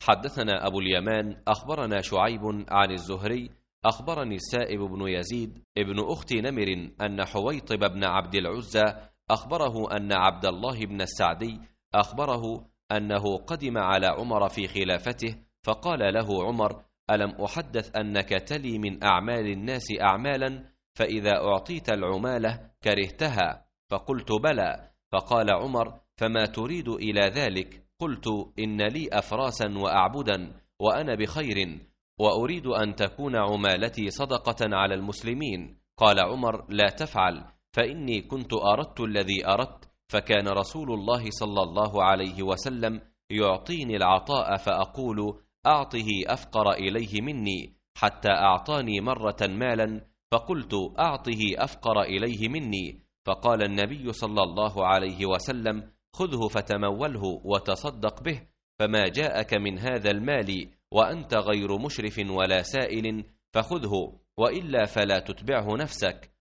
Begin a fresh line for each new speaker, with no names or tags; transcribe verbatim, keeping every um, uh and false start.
حدثنا أبو اليمان أخبرنا شعيب عن الزهري أخبرني السائب بن يزيد ابن أخت نمر أن حويطب بن عبد العزى أخبره أن عبد الله بن السعدي أخبره أنه قدم على عمر في خلافته، فقال له عمر: ألم أحدث أنك تلي من أعمال الناس أعمالا فإذا أعطيت العمالة كرهتها؟ فقلت: بلى. فقال عمر: فما تريد إلى ذلك؟ قلت: إن لي أفراسا وأعبدا وأنا بخير، وأريد أن تكون عمالتي صدقة على المسلمين. قال عمر: لا تفعل، فإني كنت أردت الذي أردت، فكان رسول الله صلى الله عليه وسلم يعطيني العطاء فأقول: أعطه أفقر إليه مني، حتى أعطاني مرة مالا فقلت: أعطه أفقر إليه مني، فقال النبي صلى الله عليه وسلم: خذه فتموله وتصدق به، فما جاءك من هذا المال وأنت غير مشرف ولا سائل فخذه، وإلا فلا تتبعه نفسك.